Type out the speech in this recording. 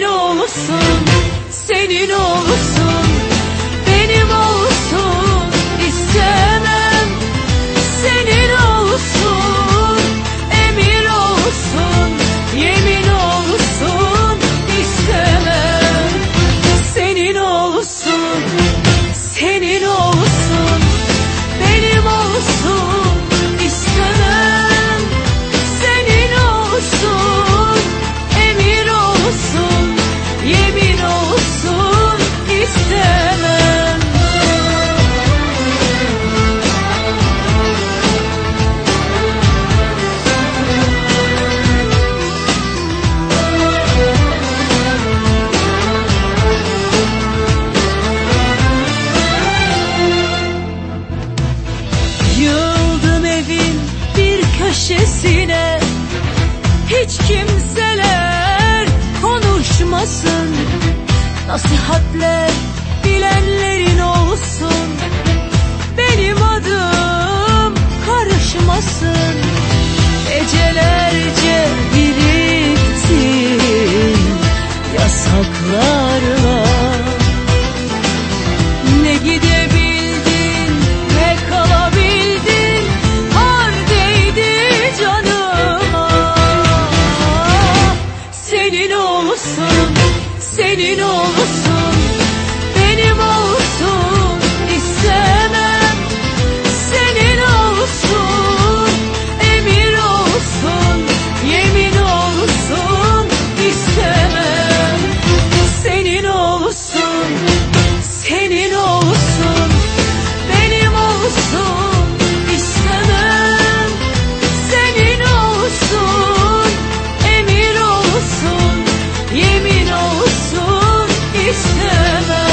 olsun, senin olsun, benim olsun istemem. Senin olsun, emir olsun, yemin olsun istemem. Senin olsun, senin olsun, benim olsun istemem. Senin olsun, emir olsun, yemin olsun istemem. Yığıldım evin bir köşesine, hiç kimseler konuşmasın. Nasihatler bilenlerin olsun, benim adım karışmasın. Gecelerce biriktim yasaklarla, ne gidebildin ne kalabildin, har değdi canıma. Senin olsun, senin olsun, benim olsun istemem. Senin olsun, emir olsun, yemin olsun istemem. Senin olsun, senin olsun, benim olsun istemem. Senin olsun, emir olsun, yemin olsun istemem.